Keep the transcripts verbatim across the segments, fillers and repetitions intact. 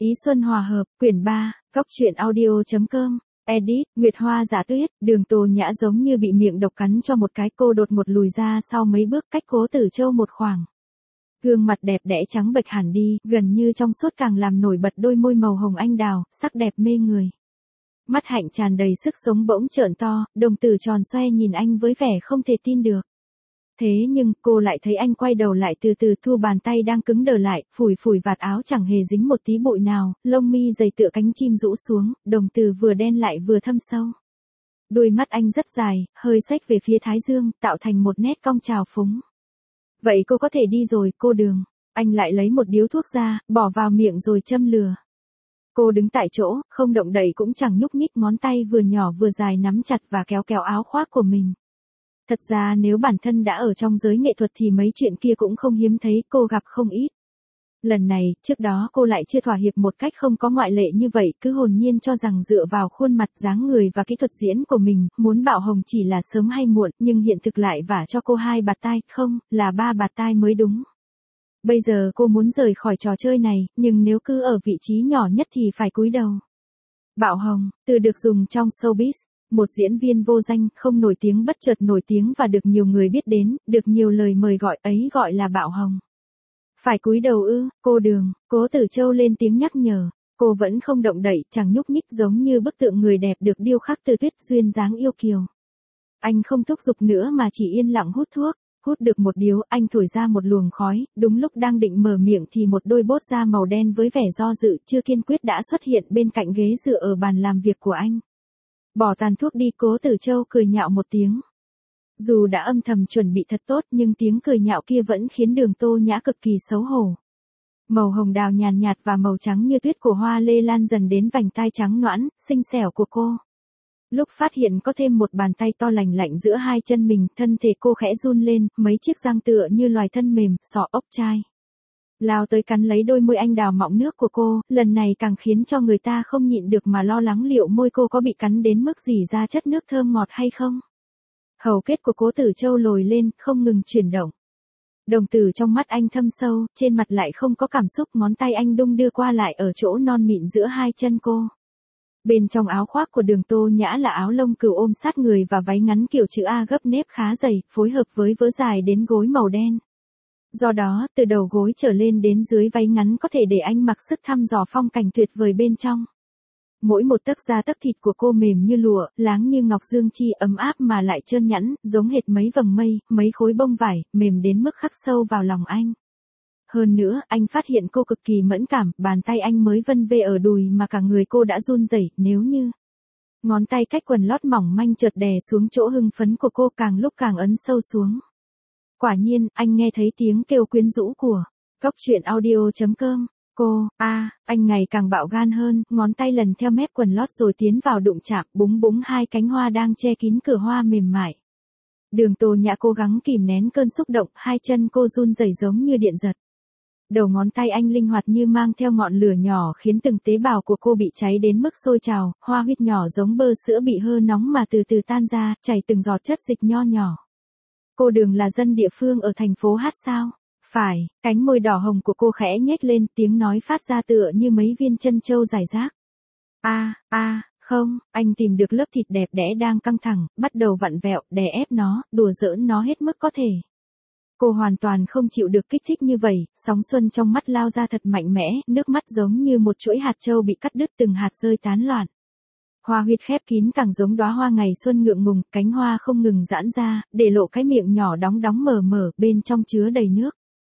Ý Xuân Hòa Hợp, quyển ba, Cóc truyện audio.com, edit, Nguyệt Hoa Giả Tuyết, Đường Tố Nhã giống như bị miệng độc cắn cho một cái, cô đột ngột lùi ra sau mấy bước cách Cố Tử Châu một khoảng. Gương mặt đẹp đẽ trắng bệch hẳn đi, gần như trong suốt càng làm nổi bật đôi môi màu hồng anh đào, sắc đẹp mê người. Mắt hạnh tràn đầy sức sống bỗng trợn to, đồng tử tròn xoe nhìn anh với vẻ không thể tin được. Thế nhưng, cô lại thấy anh quay đầu lại từ từ thu bàn tay đang cứng đờ lại, phủi phủi vạt áo chẳng hề dính một tí bụi nào, lông mi dày tựa cánh chim rũ xuống, đồng tử vừa đen lại vừa thâm sâu. Đôi mắt anh rất dài, hơi xếch về phía thái dương, tạo thành một nét cong trào phúng. Vậy cô có thể đi rồi, cô Đường. Anh lại lấy một điếu thuốc ra, bỏ vào miệng rồi châm lửa. Cô đứng tại chỗ, không động đậy cũng chẳng nhúc nhích, ngón tay vừa nhỏ vừa dài nắm chặt và kéo kéo áo khoác của mình. Thật ra nếu bản thân đã ở trong giới nghệ thuật thì mấy chuyện kia cũng không hiếm thấy, cô gặp không ít. Lần này, trước đó cô lại chưa thỏa hiệp một cách không có ngoại lệ như vậy, cứ hồn nhiên cho rằng dựa vào khuôn mặt, dáng người và kỹ thuật diễn của mình, muốn bạo hồng chỉ là sớm hay muộn, nhưng hiện thực lại vả cho cô hai bạt tai, không, là ba bạt tai mới đúng. Bây giờ cô muốn rời khỏi trò chơi này, nhưng nếu cứ ở vị trí nhỏ nhất thì phải cúi đầu. Bạo hồng, từ được dùng trong showbiz. Một diễn viên vô danh, không nổi tiếng bất chợt nổi tiếng và được nhiều người biết đến, được nhiều lời mời gọi, ấy gọi là bạo hồng. Phải cúi đầu ư, cô Đường, Cố Tử Châu lên tiếng nhắc nhở. Cô vẫn không động đậy, chẳng nhúc nhích, giống như bức tượng người đẹp được điêu khắc từ tuyết, duyên dáng yêu kiều. Anh không thúc giục nữa mà chỉ yên lặng hút thuốc. Hút được một điếu, anh thổi ra một luồng khói, đúng lúc đang định mở miệng thì một đôi bốt da màu đen với vẻ do dự, chưa kiên quyết đã xuất hiện bên cạnh ghế dựa ở bàn làm việc của anh. Bỏ tàn thuốc đi, Cố Tử Châu cười nhạo một tiếng. Dù đã âm thầm chuẩn bị thật tốt nhưng tiếng cười nhạo kia vẫn khiến Đường Tố Nhã cực kỳ xấu hổ. Màu hồng đào nhàn nhạt và màu trắng như tuyết của hoa lê lan dần đến vành tai trắng nõn, xinh xẻo của cô. Lúc phát hiện có thêm một bàn tay to lành lạnh giữa hai chân mình, thân thể cô khẽ run lên, mấy chiếc răng tựa như loài thân mềm, sọ ốc chai. Lao tới cắn lấy đôi môi anh đào mọng nước của cô, lần này càng khiến cho người ta không nhịn được mà lo lắng liệu môi cô có bị cắn đến mức rỉ ra chất nước thơm ngọt hay không. Hầu kết của Cố Tử Châu lồi lên, không ngừng chuyển động. Đồng tử trong mắt anh thâm sâu, trên mặt lại không có cảm xúc, ngón tay anh đung đưa qua lại ở chỗ non mịn giữa hai chân cô. Bên trong áo khoác của Đường Tố Nhã là áo lông cừu ôm sát người và váy ngắn kiểu chữ A gấp nếp khá dày, phối hợp với vớ dài đến gối màu đen. Do đó, từ đầu gối trở lên đến dưới váy ngắn có thể để anh mặc sức thăm dò phong cảnh tuyệt vời bên trong. Mỗi một tấc da tấc thịt của cô mềm như lụa, láng như ngọc dương chi, ấm áp mà lại trơn nhẵn, giống hệt mấy vầng mây, mấy khối bông vải, mềm đến mức khắc sâu vào lòng anh. Hơn nữa, anh phát hiện cô cực kỳ mẫn cảm, bàn tay anh mới vân vê ở đùi mà cả người cô đã run rẩy, nếu như ngón tay cách quần lót mỏng manh chợt đè xuống chỗ hưng phấn của cô, càng lúc càng ấn sâu xuống. Quả nhiên, anh nghe thấy tiếng kêu quyến rũ của Cóc truyện audio.com. Cô, a, à, anh ngày càng bạo gan hơn, ngón tay lần theo mép quần lót rồi tiến vào đụng chạm, búng búng hai cánh hoa đang che kín cửa hoa mềm mại. Đường Tố Nhã cố gắng kìm nén cơn xúc động, hai chân cô run rẩy giống như điện giật. Đầu ngón tay anh linh hoạt như mang theo ngọn lửa nhỏ khiến từng tế bào của cô bị cháy đến mức sôi trào, hoa huyết nhỏ giống bơ sữa bị hơ nóng mà từ từ tan ra, chảy từng giọt chất dịch nho nhỏ. Cô Đường là dân địa phương ở thành phố Hát sao? Phải, cánh môi đỏ hồng của cô khẽ nhếch lên, tiếng nói phát ra tựa như mấy viên chân châu rải rác. A, a, không, anh tìm được lớp thịt đẹp đẽ đang căng thẳng, bắt đầu vặn vẹo, đè ép nó, đùa giỡn nó hết mức có thể. Cô hoàn toàn không chịu được kích thích như vậy, sóng xuân trong mắt lao ra thật mạnh mẽ, nước mắt giống như một chuỗi hạt châu bị cắt đứt, từng hạt rơi tán loạn. Hoa huyệt khép kín càng giống đóa hoa ngày xuân ngượng ngùng, cánh hoa không ngừng giãn ra, để lộ cái miệng nhỏ đóng đóng mở mở, bên trong chứa đầy nước.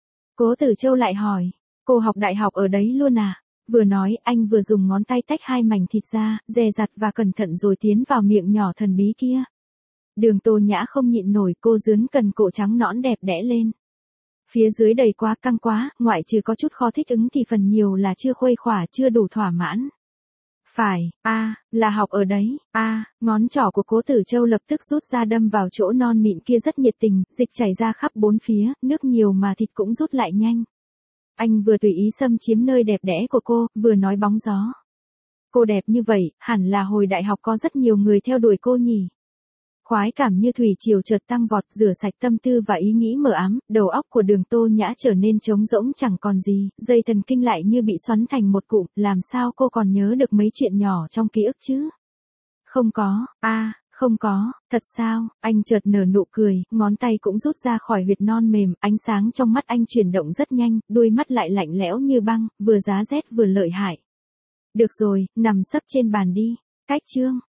Cố Tử Châu lại hỏi, cô học đại học ở đấy luôn à? Vừa nói, anh vừa dùng ngón tay tách hai mảnh thịt ra, dè dặt và cẩn thận rồi tiến vào miệng nhỏ thần bí kia. Đường Tố Nhã không nhịn nổi, cô dướn cần cổ trắng nõn đẹp đẽ lên. Phía dưới đầy quá căng quá, ngoại trừ có chút khó thích ứng thì phần nhiều là chưa khuây khỏa, chưa đủ thỏa mãn. Phải, a, à, là học ở đấy, a, à, ngón trỏ của Cố Tử Châu lập tức rút ra đâm vào chỗ non mịn kia rất nhiệt tình, dịch chảy ra khắp bốn phía, nước nhiều mà thịt cũng rút lại nhanh. Anh vừa tùy ý xâm chiếm nơi đẹp đẽ của cô, vừa nói bóng gió. Cô đẹp như vậy, hẳn là hồi đại học có rất nhiều người theo đuổi cô nhỉ. Khoái cảm như thủy triều chợt tăng vọt, rửa sạch tâm tư và ý nghĩ mờ ám, đầu óc của Đường Tô Nhã trở nên trống rỗng chẳng còn gì, dây thần kinh lại như bị xoắn thành một cụm, làm sao cô còn nhớ được mấy chuyện nhỏ trong ký ức chứ? Không có, a, à, không có, thật sao? Anh chợt nở nụ cười, ngón tay cũng rút ra khỏi huyệt non mềm, ánh sáng trong mắt anh chuyển động rất nhanh, đuôi mắt lại lạnh lẽo như băng, vừa giá rét vừa lợi hại. Được rồi, nằm sấp trên bàn đi. Cách chương